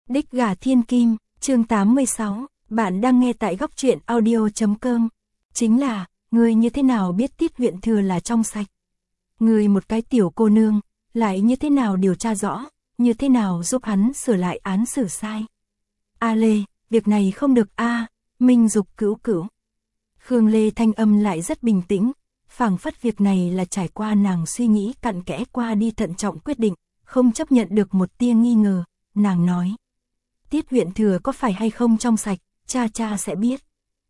Đích gà thiên kim, chương 86, bạn đang nghe tại góc truyện audio.com. Chính là, ngươi như thế nào biết Tiết huyện thừa là trong sạch? Ngươi một cái tiểu cô nương, lại như thế nào điều tra rõ, như thế nào giúp hắn sửa lại án xử sai? A Lê, việc này không được a, Minh Dục cữu cữu. Khương Lê thanh âm lại rất bình tĩnh, phảng phất việc này là trải qua nàng suy nghĩ cặn kẽ qua đi thận trọng quyết định, không chấp nhận được một tia nghi ngờ, nàng nói. Tiết huyện thừa có phải hay không trong sạch, cha sẽ biết.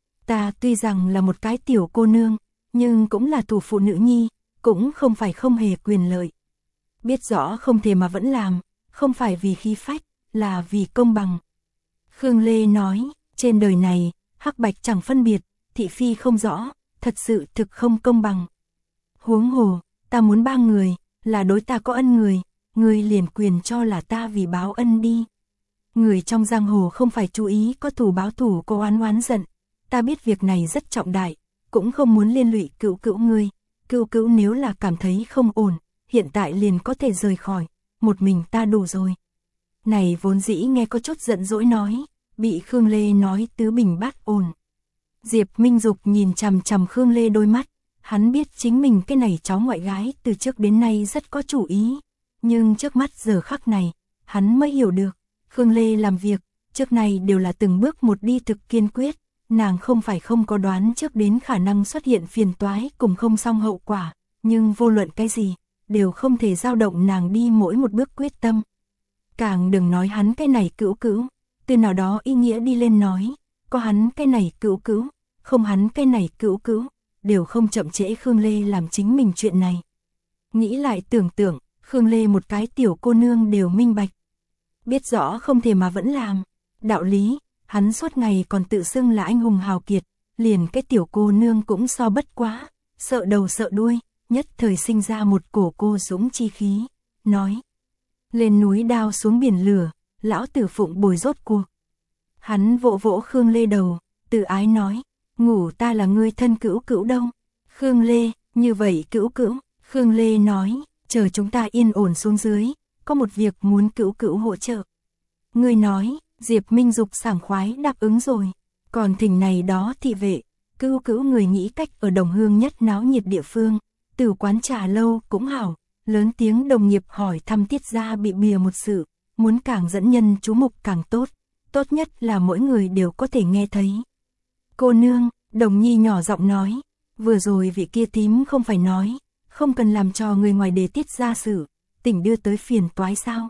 Ta tuy rằng là một cái tiểu cô nương, nhưng cũng là thủ phụ nữ nhi, cũng không phải không hề quyền lợi. Biết rõ không thể mà vẫn làm, không phải vì khí phách, là vì công bằng. Khương Lê nói, trên đời này, hắc bạch chẳng phân biệt, thị phi không rõ, thật sự thực không công bằng. Huống hồ, ta muốn 3 người, là đối ta có ân người liền quyền cho là ta vì báo ân đi. Người trong giang hồ không phải chú ý có thù báo thù có oán giận, ta biết việc này rất trọng đại, cũng không muốn liên lụy cữu cữu ngươi, cữu cữu nếu là cảm thấy không ổn, hiện tại liền có thể rời khỏi, một mình ta đủ rồi. Này vốn dĩ nghe có chút giận dỗi nói, bị Khương Lê nói tứ bình bát ổn. Diệp Minh Dục nhìn chằm chằm Khương Lê đôi mắt, hắn biết chính mình cái này cháu ngoại gái từ trước đến nay rất có chủ ý, nhưng trước mắt giờ khắc này, hắn mới hiểu được. Khương Lê làm việc, trước này đều là từng bước một đi thực kiên quyết, nàng không phải không có đoán trước đến khả năng xuất hiện phiền toái cùng không xong hậu quả, nhưng vô luận cái gì, đều không thể dao động nàng đi mỗi một bước quyết tâm. Càng đừng nói hắn cái này cữu cữu, từ nào đó ý nghĩa đi lên nói, có hắn cái này cữu cữu, không hắn cái này cữu cữu, đều không chậm trễ Khương Lê làm chính mình chuyện này. Nghĩ lại tưởng tượng, Khương Lê một cái tiểu cô nương đều minh bạch. Biết rõ không thể mà vẫn làm. Đạo lý, hắn suốt ngày còn tự xưng là anh hùng hào kiệt, liền cái tiểu cô nương cũng so bất quá, sợ đầu sợ đuôi, nhất thời sinh ra một cổ cô dũng chi khí, nói. Lên núi đao xuống biển lửa, lão tử phụng bồi rốt cuộc. Hắn vỗ vỗ Khương Lê đầu, tự ái nói, ngủ ta là ngươi thân cữu cữu đâu. Khương Lê, như vậy cữu cữu, Khương Lê nói, chờ chúng ta yên ổn xuống dưới. Có một việc muốn cữu cữu hỗ trợ. Người nói, Diệp Minh Dục sảng khoái đáp ứng rồi. Còn thỉnh này đó thị vệ, cữu cữu người nghĩ cách ở Đồng Hương nhất náo nhiệt địa phương, từ quán trà lâu cũng hảo, lớn tiếng đồng nghiệp hỏi thăm Tiết gia bị bìa một sự, muốn càng dẫn nhân chú mục càng tốt, tốt nhất là mỗi người đều có thể nghe thấy. Cô nương, Đồng Nhi nhỏ giọng nói, vừa rồi vị kia tím không phải nói, không cần làm cho người ngoài để Tiết gia sự. Tỉnh đưa tới phiền toái sao?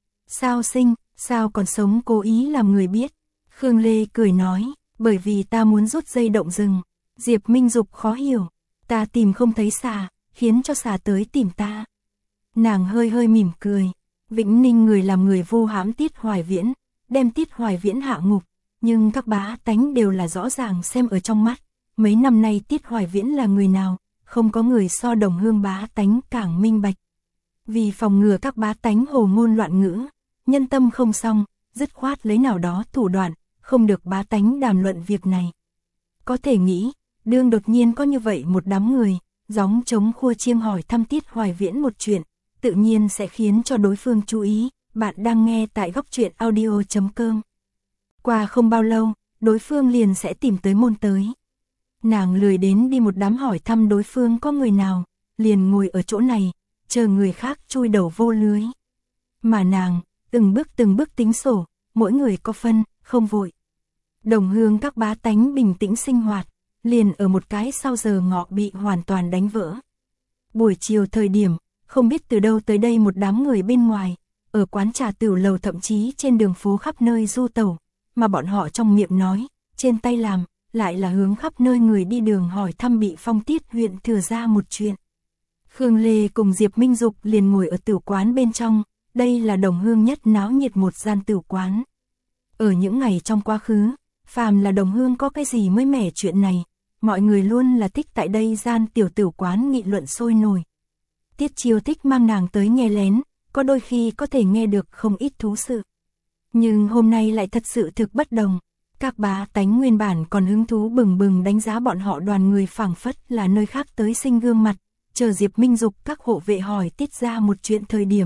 Sao sinh, sao còn sống cố ý làm người biết? Khương Lê cười nói, bởi vì ta muốn rút dây động rừng. Diệp Minh Dục khó hiểu, ta tìm không thấy xà, khiến cho xà tới tìm ta. Nàng hơi mỉm cười, Vĩnh Ninh người làm người vô hãm Tiết Hoài Viễn, đem Tiết Hoài Viễn hạ ngục, nhưng các bá tánh đều là rõ ràng xem ở trong mắt. Mấy năm nay Tiết Hoài Viễn là người nào, không có người so Đồng Hương bá tánh càng minh bạch. Vì phòng ngừa các bá tánh hồ ngôn loạn ngữ, nhân tâm không xong, dứt khoát lấy nào đó thủ đoạn, không được bá tánh đàm luận việc này. Có thể nghĩ, đương đột nhiên có như vậy một đám người, gióng trống khua chiêng hỏi thăm Tiết Hoài Viễn một chuyện, tự nhiên sẽ khiến cho đối phương chú ý. Bạn đang nghe tại góc truyện audio.com. Qua không bao lâu, đối phương liền sẽ tìm tới môn tới. Nàng lười đến đi một đám hỏi thăm đối phương có người nào, liền ngồi ở chỗ này, chờ người khác chui đầu vô lưới. Mà nàng, từng bước tính sổ, mỗi người có phân, không vội. Đồng Hương các bá tánh bình tĩnh sinh hoạt, liền ở một cái sau giờ ngọ bị hoàn toàn đánh vỡ. Buổi chiều thời điểm, không biết từ đâu tới đây một đám người bên ngoài, ở quán trà tiểu lầu thậm chí trên đường phố khắp nơi du tẩu, mà bọn họ trong miệng nói, trên tay làm, lại là hướng khắp nơi người đi đường hỏi thăm bị Phong Tiết huyện thừa ra một chuyện. Khương Lê cùng Diệp Minh Dục liền ngồi ở tử quán bên trong, đây là Đồng Hương nhất náo nhiệt một gian tử quán. Ở những ngày trong quá khứ, phàm là Đồng Hương có cái gì mới mẻ chuyện này, mọi người luôn là thích tại đây gian tiểu tử quán nghị luận sôi nổi. Tiết Chiêu thích mang nàng tới nghe lén, có đôi khi có thể nghe được không ít thú sự. Nhưng hôm nay lại thật sự thực bất đồng. Các bá tánh nguyên bản còn hứng thú bừng bừng đánh giá bọn họ đoàn người phảng phất là nơi khác tới sinh gương mặt. Chờ Diệp Minh Dục các hộ vệ hỏi Tiết ra một chuyện thời điểm,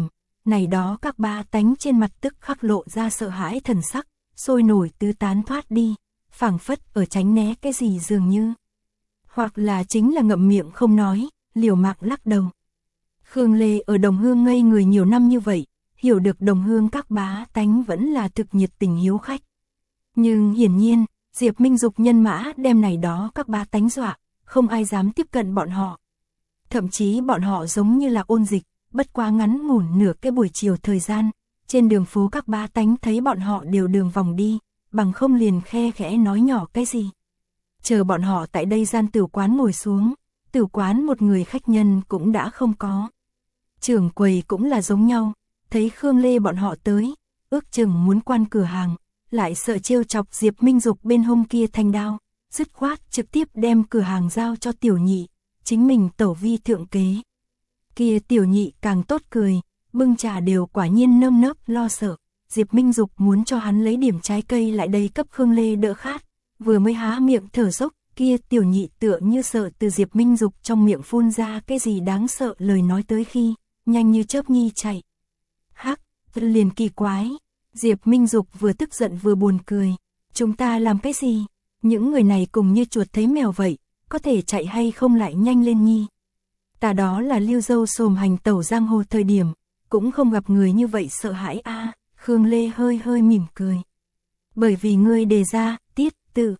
này đó các bá tánh trên mặt tức khắc lộ ra sợ hãi thần sắc, sôi nổi tứ tán thoát đi, phảng phất ở tránh né cái gì dường như. Hoặc là chính là ngậm miệng không nói, liều mạng lắc đầu. Khương Lê ở Đồng Hương ngây người nhiều năm như vậy, hiểu được Đồng Hương các bá tánh vẫn là thực nhiệt tình hiếu khách. Nhưng hiển nhiên, Diệp Minh Dục nhân mã đem này đó các bá tánh dọa, không ai dám tiếp cận bọn họ. Thậm chí bọn họ giống như là ôn dịch, bất quá ngắn ngủn nửa cái buổi chiều thời gian, trên đường phố các bá tánh thấy bọn họ đều đường vòng đi, bằng không liền khe khẽ nói nhỏ cái gì. Chờ bọn họ tại đây gian tử quán ngồi xuống, tử quán một người khách nhân cũng đã không có. Trưởng quầy cũng là giống nhau, thấy Khương Lê bọn họ tới, ước chừng muốn quan cửa hàng, lại sợ trêu chọc Diệp Minh Dục bên hông kia thanh đao, dứt khoát trực tiếp đem cửa hàng giao cho tiểu nhị, chính mình tẩu vi thượng kế. Kia tiểu nhị càng tốt cười, bưng trà đều quả nhiên nơm nớp lo sợ, Diệp Minh Dục muốn cho hắn lấy điểm trái cây lại đây cấp Khương Lê đỡ khát, vừa mới há miệng thở dốc, kia tiểu nhị tựa như sợ từ Diệp Minh Dục trong miệng phun ra cái gì đáng sợ lời nói tới khi, nhanh như chớp nhi chạy. Hắc, liền kỳ quái, Diệp Minh Dục vừa tức giận vừa buồn cười, chúng ta làm cái gì? Những người này cùng như chuột thấy mèo vậy, có thể chạy hay không lại nhanh lên nhi. Ta đó là Lưu Dâu xồm hành tẩu giang hồ thời điểm, cũng không gặp người như vậy sợ hãi a. Khương Lê hơi hơi mỉm cười. Bởi vì ngươi đề ra, tiết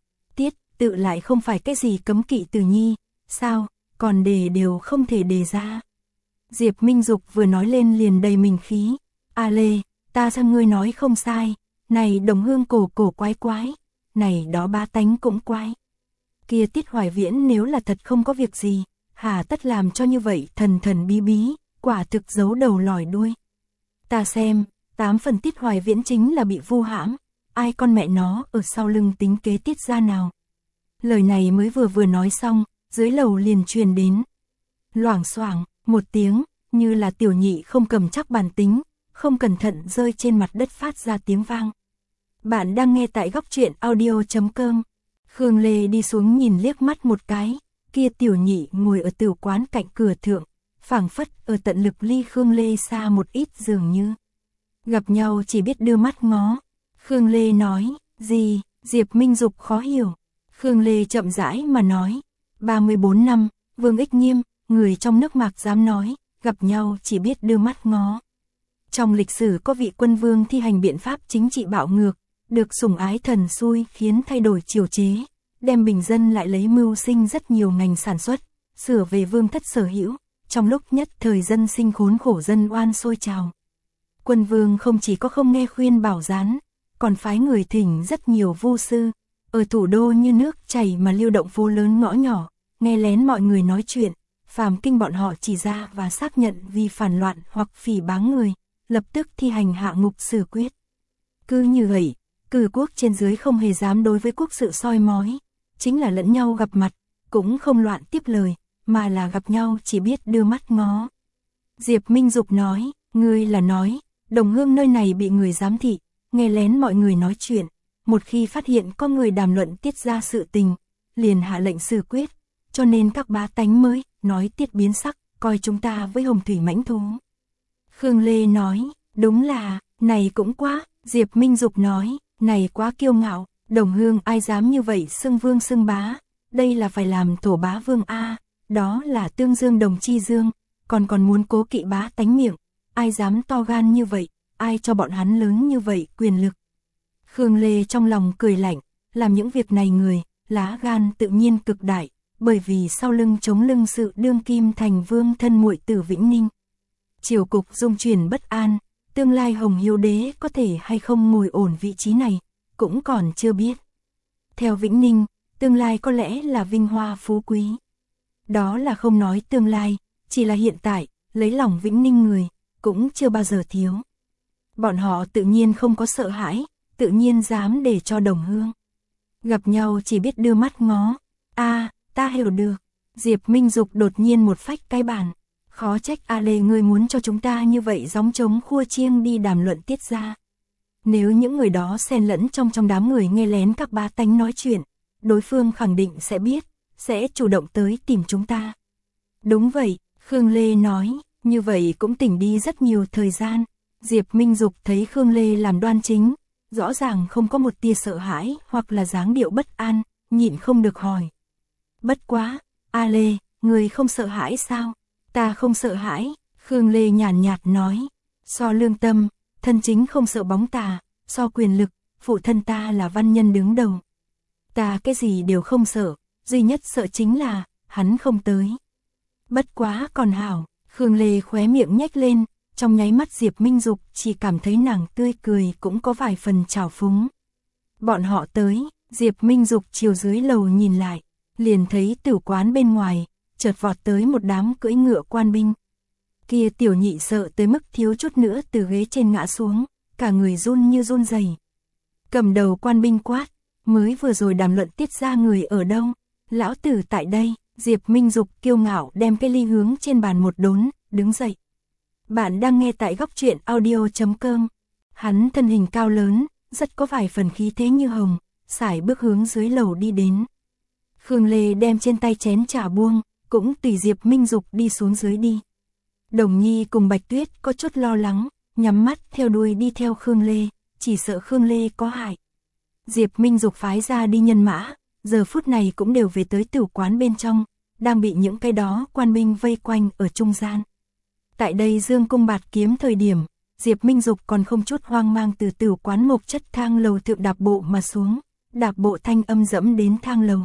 tự lại không phải cái gì cấm kỵ từ nhi, sao, còn đề đều không thể đề ra. Diệp Minh Dục vừa nói lên liền đầy mình khí, a Lê, ta xem ngươi nói không sai, này Đồng Hương cổ quái quái, này đó bá tánh cũng quái. Kia Tiết Hoài Viễn nếu là thật không có việc gì, hà tất làm cho như vậy thần bí, quả thực giấu đầu lòi đuôi. Ta xem, 8 phần Tiết Hoài Viễn chính là bị vu hãm, ai con mẹ nó ở sau lưng tính kế Tiết gia nào. Lời này mới vừa nói xong, dưới lầu liền truyền đến. Loảng xoảng, một tiếng, như là tiểu nhị không cầm chắc bản tính, không cẩn thận rơi trên mặt đất phát ra tiếng vang. Bạn đang nghe tại góc truyện audio.com. Khương Lê đi xuống nhìn liếc mắt một cái, kia tiểu nhị ngồi ở tử quán cạnh cửa thượng, phảng phất ở tận lực ly Khương Lê xa một ít dường như. Gặp nhau chỉ biết đưa mắt ngó. Khương Lê nói, gì, Diệp Minh Dục khó hiểu. Khương Lê chậm rãi mà nói, 34 năm, Vương Ích Nghiêm, người trong nước Mạc dám nói, gặp nhau chỉ biết đưa mắt ngó. Trong lịch sử có vị quân vương thi hành biện pháp chính trị bạo ngược, được sủng ái thần xui khiến thay đổi triều chế, đem bình dân lại lấy mưu sinh rất nhiều ngành sản xuất, sửa về vương thất sở hữu, trong lúc nhất thời dân sinh khốn khổ dân oan sôi trào. Quân vương không chỉ có không nghe khuyên bảo gián, còn phái người thỉnh rất nhiều vu sư, ở thủ đô như nước chảy mà lưu động phố lớn ngõ nhỏ, nghe lén mọi người nói chuyện, phàm kinh bọn họ chỉ ra và xác nhận vì phản loạn hoặc phỉ báng người, lập tức thi hành hạ ngục xử quyết. Cứ như vậy, cử quốc trên dưới không hề dám đối với quốc sự soi mói, chính là lẫn nhau gặp mặt, cũng không loạn tiếp lời, mà là gặp nhau chỉ biết đưa mắt ngó. Diệp Minh Dục nói, ngươi là nói, Đồng Hương nơi này bị người giám thị, nghe lén mọi người nói chuyện, một khi phát hiện có người đàm luận Tiết ra sự tình, liền hạ lệnh xử quyết, cho nên các bá tánh mới nói Tiết biến sắc, coi chúng ta với hồng thủy mãnh thú. Khương Lê nói, đúng là, này cũng quá, Diệp Minh Dục nói, này quá kiêu ngạo, Đồng Hương ai dám như vậy xưng vương xưng bá, đây là phải làm thổ bá vương a, đó là tương dương đồng chi dương, còn muốn cố kỵ bá tánh miệng, ai dám to gan như vậy, ai cho bọn hắn lớn như vậy quyền lực. Khương Lê trong lòng cười lạnh, làm những việc này người, lá gan tự nhiên cực đại, bởi vì sau lưng chống lưng sự đương kim thành vương thân muội tử Vĩnh Ninh. Triều cục dung chuyển bất an, tương lai Hồng Hiếu Đế có thể hay không ngồi ổn vị trí này, cũng còn chưa biết. Theo Vĩnh Ninh, tương lai có lẽ là vinh hoa phú quý. Đó là không nói tương lai, chỉ là hiện tại, lấy lòng Vĩnh Ninh người, cũng chưa bao giờ thiếu. Bọn họ tự nhiên không có sợ hãi, tự nhiên dám để cho Đồng Hương. Gặp nhau chỉ biết đưa mắt ngó. Ta hiểu được. Diệp Minh Dục đột nhiên một phách cái bàn. Khó trách A Lê ngươi muốn cho chúng ta như vậy gióng trống khua chiêng đi đàm luận Tiết ra. Nếu những người đó xen lẫn trong đám người nghe lén các bá tánh nói chuyện, đối phương khẳng định sẽ biết, sẽ chủ động tới tìm chúng ta. Đúng vậy, Khương Lê nói, như vậy cũng tỉnh đi rất nhiều thời gian, Diệp Minh Dục thấy Khương Lê làm đoan chính, rõ ràng không có một tia sợ hãi hoặc là dáng điệu bất an, nhịn không được hỏi. Bất quá, A Lê, người không sợ hãi sao? Ta không sợ hãi, Khương Lê nhàn nhạt nói. So lương tâm, thân chính không sợ bóng tà, so quyền lực, phụ thân ta là văn nhân đứng đầu. Ta cái gì đều không sợ, duy nhất sợ chính là, hắn không tới. Bất quá còn hảo, Khương Lê khóe miệng nhếch lên, trong nháy mắt Diệp Minh Dục chỉ cảm thấy nàng tươi cười cũng có vài phần trào phúng. Bọn họ tới, Diệp Minh Dục chiều dưới lầu nhìn lại, liền thấy tử quán bên ngoài, chợt vọt tới một đám cưỡi ngựa quan binh. Kia tiểu nhị sợ tới mức thiếu chút nữa từ ghế trên ngã xuống, cả người run như run rẩy. Cầm đầu quan binh quát, mới vừa rồi đàm luận tiết ra người ở đâu, lão tử tại đây. Diệp Minh Dục kiêu ngạo đem cái ly hướng trên bàn một đốn, đứng dậy. Bạn đang nghe tại góc truyện audio.com. Hắn thân hình cao lớn, rất có vài phần khí thế như hồng, sải bước hướng dưới lầu đi đến. Khương Lê đem trên tay chén trà buông, cũng tùy Diệp Minh Dục đi xuống dưới đi. Đồng Nhi cùng Bạch Tuyết có chút lo lắng, nhắm mắt theo đuôi đi theo Khương Lê, chỉ sợ Khương Lê có hại. Diệp Minh Dục phái ra đi nhân mã, giờ phút này cũng đều về tới tử quán bên trong, đang bị những cái đó quan binh vây quanh ở trung gian. Tại đây dương cung bạt kiếm thời điểm, Diệp Minh Dục còn không chút hoang mang từ tử quán mộc chất thang lầu thượng đạp bộ mà xuống, đạp bộ thanh âm dẫm đến thang lầu.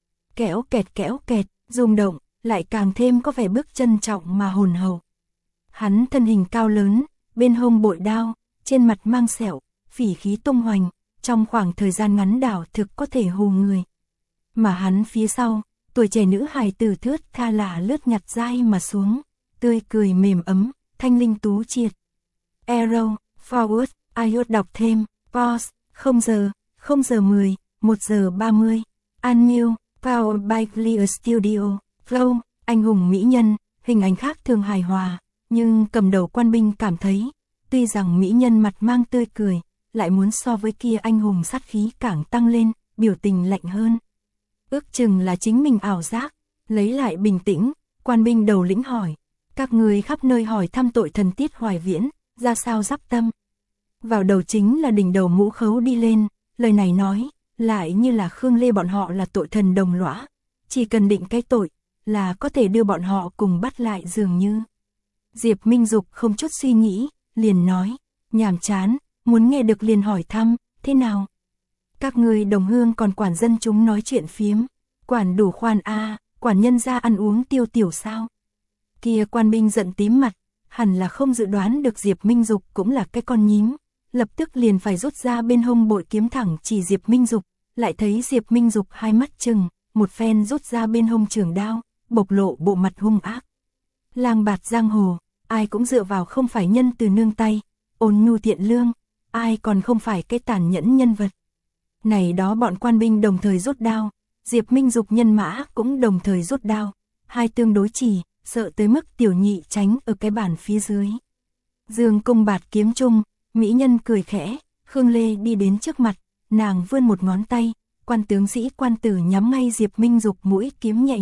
Kéo kẹt, rung động, lại càng thêm có vẻ bước trân trọng mà hồn hậu. Hắn thân hình cao lớn, bên hông bội đao, trên mặt mang sẹo, phỉ khí tung hoành, trong khoảng thời gian ngắn đảo thực có thể hù người. Mà hắn phía sau, tuổi trẻ nữ hài tử thướt tha lả lướt nhặt dai mà xuống, tươi cười mềm ấm, thanh linh tú triệt. Arrow, forward, iOS đọc thêm, pause, 0 giờ 10, 1 giờ 30, Unmute, Powered by Clear Studio, Flow, anh hùng mỹ nhân, hình ảnh khác thường hài hòa, nhưng cầm đầu quan binh cảm thấy, tuy rằng mỹ nhân mặt mang tươi cười, lại muốn so với kia anh hùng sát khí càng tăng lên, biểu tình lạnh hơn. Ước chừng là chính mình ảo giác, lấy lại bình tĩnh, quan binh đầu lĩnh hỏi, các người khắp nơi hỏi thăm tội thần Tiết Hoài Viễn, ra sao giáp tâm. Vào đầu chính là đỉnh đầu mũ khấu đi lên, lời này nói, lại như là Khương Lê bọn họ là tội thần đồng lõa, chỉ cần định cái tội, là có thể đưa bọn họ cùng bắt lại dường như. Diệp Minh Dục không chút suy nghĩ, liền nói, nhàm chán, muốn nghe được liền hỏi thăm, thế nào? Các người đồng hương còn quản dân chúng nói chuyện phiếm, quản đủ khoan a, quản nhân ra ăn uống tiêu tiểu sao? Kia quan binh giận tím mặt, hẳn là không dự đoán được Diệp Minh Dục cũng là cái con nhím, lập tức liền phải rút ra bên hông bội kiếm thẳng chỉ Diệp Minh Dục, lại thấy Diệp Minh Dục hai mắt chừng, một phen rút ra bên hông trường đao, bộc lộ bộ mặt hung ác. Lang bạt giang hồ, ai cũng dựa vào không phải nhân từ nương tay, ôn nhu thiện lương, ai còn không phải cái tàn nhẫn nhân vật. Này đó bọn quan binh đồng thời rút đao, Diệp Minh Dục nhân mã cũng đồng thời rút đao, hai tương đối chỉ, sợ tới mức tiểu nhị tránh ở cái bàn phía dưới. Dương cung bạt kiếm chung, mỹ nhân cười khẽ, Khương Lê đi đến trước mặt, nàng vươn một ngón tay, quan tướng sĩ quan tử nhắm ngay Diệp Minh Dục mũi kiếm nhẹ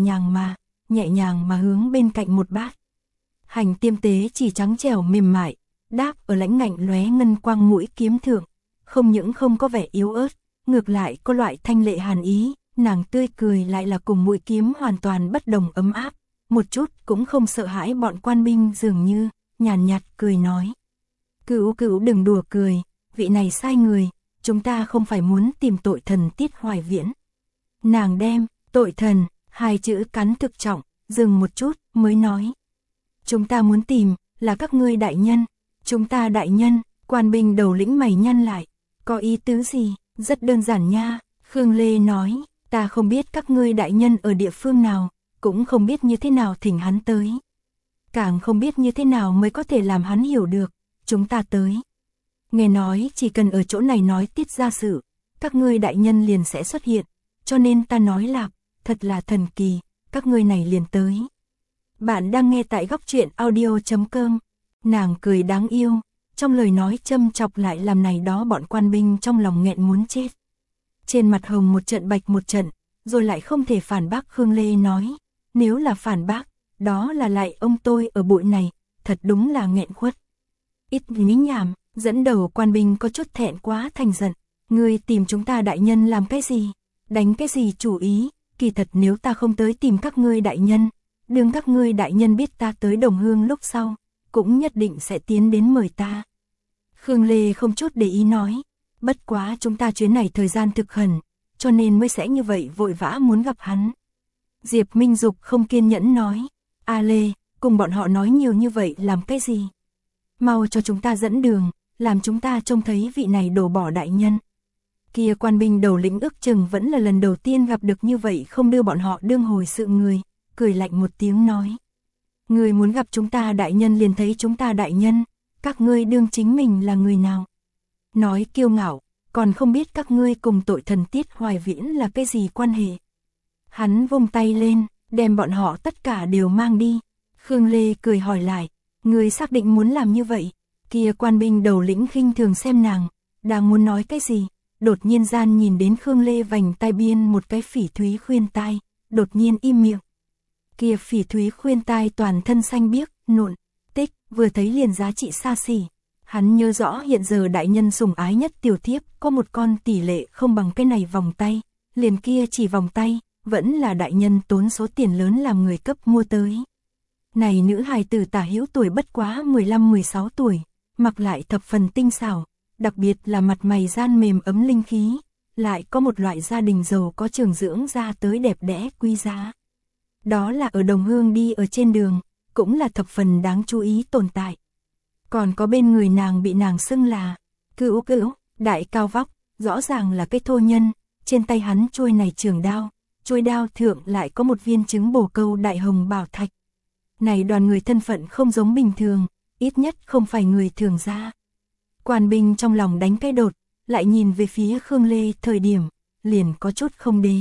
nhàng mà hướng bên cạnh một bát. Hành tiêm tế chỉ trắng trẻo mềm mại, đáp ở lãnh ngạnh lóe ngân quang mũi kiếm thượng, không những không có vẻ yếu ớt, ngược lại có loại thanh lệ hàn ý, nàng tươi cười lại là cùng mũi kiếm hoàn toàn bất đồng ấm áp, một chút cũng không sợ hãi bọn quan binh dường như, nhàn nhạt cười nói. Cửu đừng đùa cười, vị này sai người, chúng ta không phải muốn tìm tội thần Tiết Hoài Viễn. Nàng đem, tội thần, hai chữ cắn thực trọng, dừng một chút, mới nói. Chúng ta muốn tìm, là các ngươi đại nhân, chúng ta đại nhân, quan binh đầu lĩnh mày nhăn lại, có ý tứ gì, rất đơn giản nha, Khương Lê nói, ta không biết các ngươi đại nhân ở địa phương nào, cũng không biết như thế nào thỉnh hắn tới. Càng không biết như thế nào mới có thể làm hắn hiểu được, chúng ta tới. Nghe nói chỉ cần ở chỗ này nói tiết ra sự, các ngươi đại nhân liền sẽ xuất hiện, cho nên ta nói lạc, thật là thần kỳ, các ngươi này liền tới. Bạn đang nghe tại góc truyện audio.com, nàng cười đáng yêu, trong lời nói châm chọc lại làm này đó bọn quan binh trong lòng nghẹn muốn chết. Trên mặt hồng một trận bạch một trận, rồi lại không thể phản bác Khương Lê nói, nếu là phản bác, đó là lại ông tôi ở bụi này, thật đúng là nghẹn khuất. Ít lý nhảm, dẫn đầu quan binh có chút thẹn quá thành giận. Ngươi tìm chúng ta đại nhân làm cái gì? Đánh cái gì chủ ý? Kỳ thật nếu ta không tới tìm các ngươi đại nhân, đừng các ngươi đại nhân biết ta tới Đồng Hương lúc sau, cũng nhất định sẽ tiến đến mời ta. Khương Lê không chút để ý nói, bất quá chúng ta chuyến này thời gian thực khẩn, cho nên mới sẽ như vậy vội vã muốn gặp hắn. Diệp Minh Dục không kiên nhẫn nói, A Lê, cùng bọn họ nói nhiều như vậy làm cái gì? Mau cho chúng ta dẫn đường, làm chúng ta trông thấy vị này đổ bỏ đại nhân. Kia quan binh đầu lĩnh ước chừng vẫn là lần đầu tiên gặp được như vậy không đưa bọn họ đương hồi sự người, cười lạnh một tiếng nói. Người muốn gặp chúng ta đại nhân liền thấy chúng ta đại nhân, các ngươi đương chính mình là người nào? Nói kiêu ngạo, còn không biết các ngươi cùng tội thần Tiết Hoài Viễn là cái gì quan hệ. Hắn vung tay lên, đem bọn họ tất cả đều mang đi. Khương Lê cười hỏi lại, người xác định muốn làm như vậy? Kia quan binh đầu lĩnh khinh thường xem nàng, đang muốn nói cái gì, đột nhiên gian nhìn đến Khương Lê vành tai biên một cái phỉ thúy khuyên tai, đột nhiên im miệng. Kia phỉ thúy khuyên tai toàn thân xanh biếc, nụn, tích, vừa thấy liền giá trị xa xỉ. Hắn nhớ rõ hiện giờ đại nhân sủng ái nhất tiểu thiếp có một con tỷ lệ không bằng cái này vòng tay, liền kia chỉ vòng tay, vẫn là đại nhân tốn số tiền lớn làm người cấp mua tới. Này nữ hài tử tả hữu tuổi bất quá 15-16 tuổi, mặc lại thập phần tinh xảo, đặc biệt là mặt mày gian mềm ấm linh khí, lại có một loại gia đình giàu có trường dưỡng ra tới đẹp đẽ quý giá. Đó là ở Đồng Hương đi ở trên đường, cũng là thập phần đáng chú ý tồn tại. Còn có bên người nàng bị nàng xưng là Cữu Cữu, đại cao vóc, rõ ràng là cái thô nhân, trên tay hắn chuôi này trường đao, chuôi đao thượng lại có một viên trứng bồ câu đại hồng bảo thạch. Này đoàn người thân phận không giống bình thường, ít nhất không phải người thường ra. Quan binh trong lòng đánh cái đột, lại nhìn về phía Khương Lê thời điểm, liền có chút không đế.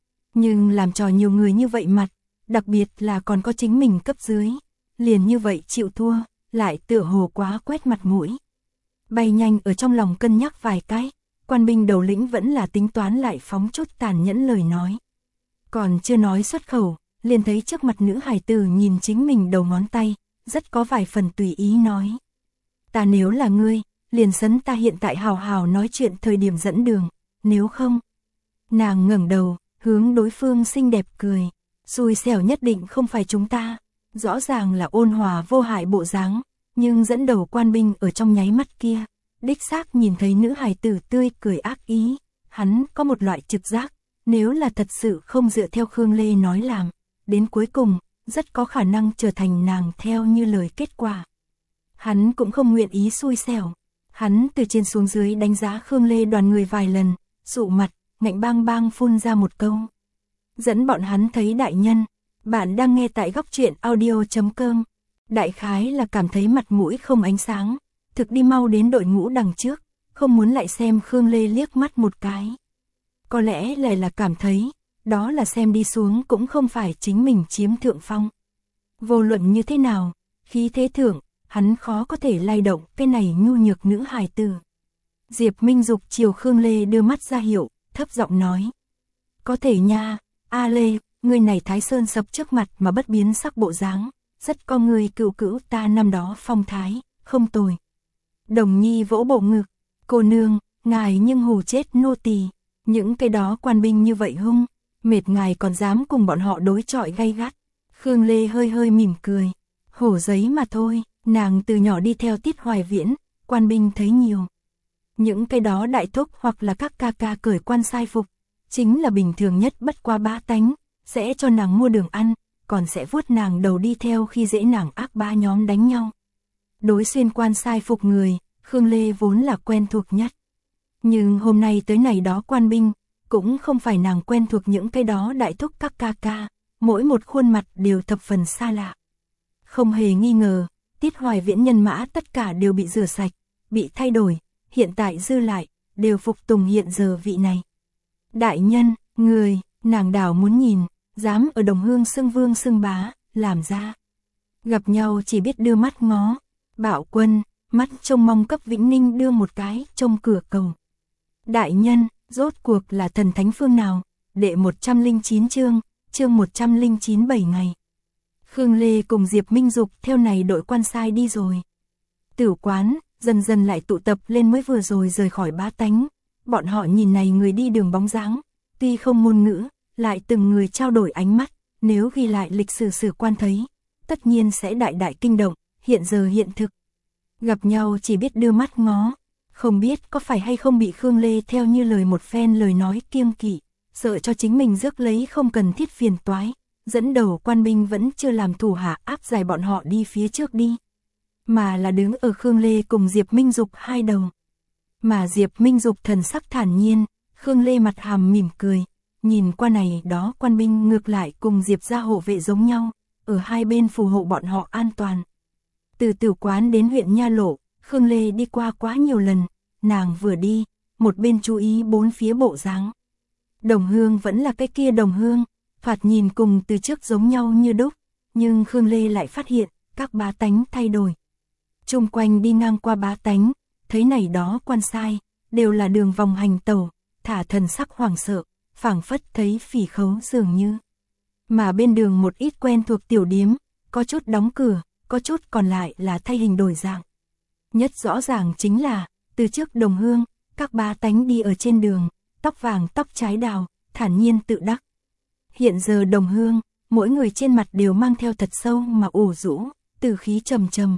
Nhưng làm trò nhiều người như vậy mặt, đặc biệt là còn có chính mình cấp dưới, liền như vậy chịu thua, lại tựa hồ quá quét mặt mũi. Bay nhanh ở trong lòng cân nhắc vài cái, quan binh đầu lĩnh vẫn là tính toán lại phóng chút tàn nhẫn lời nói. Còn chưa nói xuất khẩu, liền thấy trước mặt nữ hài tử nhìn chính mình đầu ngón tay, rất có vài phần tùy ý nói. Ta nếu là ngươi, liền sấn ta hiện tại hào hào nói chuyện thời điểm dẫn đường, nếu không. Nàng ngẩng đầu, hướng đối phương xinh đẹp cười, xui xẻo nhất định không phải chúng ta, rõ ràng là ôn hòa vô hại bộ dáng, nhưng dẫn đầu quan binh ở trong nháy mắt kia, đích xác nhìn thấy nữ hài tử tươi cười ác ý, hắn có một loại trực giác, nếu là thật sự không dựa theo Khương Lê nói làm, đến cuối cùng, rất có khả năng trở thành nàng theo như lời kết quả. Hắn cũng không nguyện ý xui xẻo. Hắn từ trên xuống dưới đánh giá Khương Lê đoàn người vài lần, sụ mặt, ngạnh bang bang phun ra một câu. Dẫn bọn hắn thấy đại nhân, bạn đang nghe tại góc truyện audio.com. Đại khái là cảm thấy mặt mũi không ánh sáng, thực đi mau đến đội ngũ đằng trước, không muốn lại xem Khương Lê liếc mắt một cái. Có lẽ lại là cảm thấy, đó là xem đi xuống cũng không phải chính mình chiếm thượng phong. Vô luận như thế nào, khí thế thượng, hắn khó có thể lay động cái này nhu nhược nữ hài tử. Diệp Minh Dục chiều Khương Lê đưa mắt ra hiệu, thấp giọng nói. Có thể nha, A Lê, người này Thái Sơn sập trước mặt mà bất biến sắc bộ dáng, rất có người Cữu Cữu ta năm đó phong thái, không tồi. Đồng Nhi vỗ bộ ngực, cô nương, ngài nhưng hù chết nô tỳ, những cái đó quan binh như vậy hung, mệt ngài còn dám cùng bọn họ đối chọi gay gắt. Khương Lê hơi hơi mỉm cười, hổ giấy mà thôi. Nàng từ nhỏ đi theo Tiết Hoài Viễn, quan binh thấy nhiều. Những cái đó đại thúc hoặc là các ca ca cởi quan sai phục, chính là bình thường nhất bất qua bá tánh, sẽ cho nàng mua đường ăn, còn sẽ vuốt nàng đầu đi theo khi dễ nàng ác bá nhóm đánh nhau. Đối xuyên quan sai phục người, Khương Lê vốn là quen thuộc nhất. Nhưng hôm nay tới này đó quan binh, cũng không phải nàng quen thuộc những cái đó đại thúc các ca ca, mỗi một khuôn mặt đều thập phần xa lạ. Không hề nghi ngờ, Tiết Hoài Viễn nhân mã tất cả đều bị rửa sạch, bị thay đổi, hiện tại dư lại, đều phục tùng hiện giờ vị này. Đại nhân, người, nàng đảo muốn nhìn, dám ở Đồng Hương xưng vương xưng bá, làm ra. Gặp nhau chỉ biết đưa mắt ngó, Bạo Quân, mắt trông mong cấp Vĩnh Ninh đưa một cái, trông cửa cầu. Đại nhân, rốt cuộc là thần thánh phương nào, đệ 109 chương 109 7 ngày. Khương Lê cùng Diệp Minh Dục theo này đội quan sai đi rồi. Tử quán, dần dần lại tụ tập lên mới vừa rồi rời khỏi bá tánh. Bọn họ nhìn này người đi đường bóng dáng, tuy không ngôn ngữ, lại từng người trao đổi ánh mắt, nếu ghi lại lịch sử sử quan thấy, tất nhiên sẽ đại đại kinh động, hiện giờ hiện thực. Gặp nhau chỉ biết đưa mắt ngó, không biết có phải hay không bị Khương Lê theo như lời một phen lời nói kiêng kỵ, sợ cho chính mình rước lấy không cần thiết phiền toái, dẫn đầu quan binh vẫn chưa làm thủ hạ áp giải bọn họ đi phía trước đi, mà là đứng ở Khương Lê cùng Diệp Minh Dục hai đầu. Mà Diệp Minh Dục thần sắc thản nhiên, Khương Lê mặt hàm mỉm cười, nhìn qua này đó quan binh ngược lại cùng Diệp gia hộ vệ giống nhau, ở hai bên phù hộ bọn họ an toàn. Từ tử quán đến huyện Nha Lộ, Khương Lê đi qua quá nhiều lần, nàng vừa đi, một bên chú ý bốn phía bộ dáng. Đồng hương vẫn là cái kia đồng hương, thoạt nhìn cùng từ trước giống nhau như đúc, nhưng Khương Lê lại phát hiện, các bá tánh thay đổi. Chung quanh đi ngang qua bá tánh, thấy này đó quan sai, đều là đường vòng hành tẩu, thả thần sắc hoảng sợ, phảng phất thấy phỉ khấu dường như. Mà bên đường một ít quen thuộc tiểu điếm, có chút đóng cửa, có chút còn lại là thay hình đổi dạng. Nhất rõ ràng chính là, từ trước đồng hương, các bá tánh đi ở trên đường, tóc vàng tóc trái đào, thản nhiên tự đắc. Hiện giờ đồng hương, mỗi người trên mặt đều mang theo thật sâu mà ủ rũ, từ khí trầm trầm.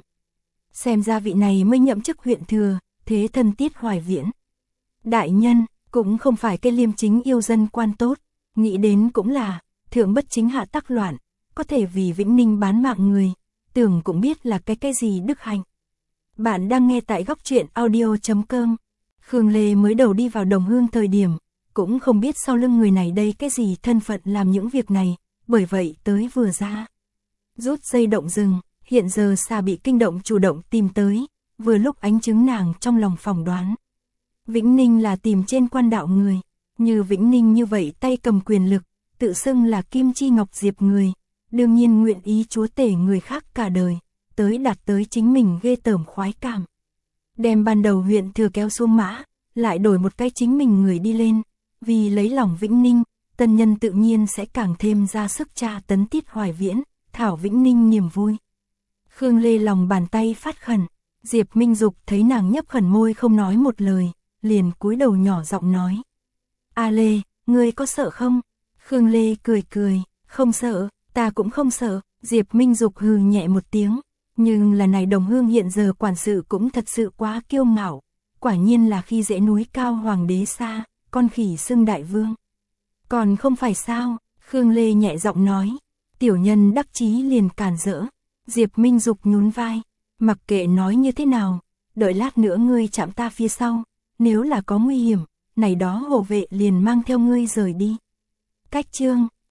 Xem ra vị này mới nhậm chức huyện thừa, thế thân Tiết Hoài Viễn. Đại nhân, cũng không phải cái liêm chính yêu dân quan tốt, nghĩ đến cũng là, thượng bất chính hạ tắc loạn, có thể vì Vĩnh Ninh bán mạng người, tưởng cũng biết là cái gì đức hạnh. Bạn đang nghe tại góc truyện audio.com. Khương Lê mới đầu đi vào đồng hương thời điểm, cũng không biết sau lưng người này đây cái gì thân phận làm những việc này, bởi vậy tới vừa ra. Rút dây động rừng, hiện giờ xa bị kinh động chủ động tìm tới, vừa lúc ánh chứng nàng trong lòng phỏng đoán. Vĩnh Ninh là tìm trên quan đạo người, như Vĩnh Ninh như vậy tay cầm quyền lực, tự xưng là Kim Chi Ngọc Diệp người, đương nhiên nguyện ý chúa tể người khác cả đời, tới đạt tới chính mình ghê tởm khoái cảm. Đem ban đầu huyện thừa kéo xuống mã, lại đổi một cái chính mình người đi lên, vì lấy lòng Vĩnh Ninh, tân nhân tự nhiên sẽ càng thêm ra sức tra tấn Tiết Hoài Viễn, thảo Vĩnh Ninh niềm vui. Khương Lê lòng bàn tay phát khẩn, Diệp Minh Dục thấy nàng nhấp khẩn môi không nói một lời, liền cúi đầu nhỏ giọng nói. A Lê, ngươi có sợ không? Khương Lê cười cười, không sợ, ta cũng không sợ, Diệp Minh Dục hừ nhẹ một tiếng, nhưng là này đồng hương hiện giờ quản sự cũng thật sự quá kiêu ngạo, quả nhiên là khi dễ núi cao hoàng đế xa, con khỉ xưng đại vương. Còn không phải sao, Khương Lê nhẹ giọng nói, tiểu nhân đắc chí liền cản rỡ, Diệp Minh Dục nhún vai, mặc kệ nói như thế nào, đợi lát nữa ngươi chạm ta phía sau, nếu là có nguy hiểm, này đó hộ vệ liền mang theo ngươi rời đi. Cách chương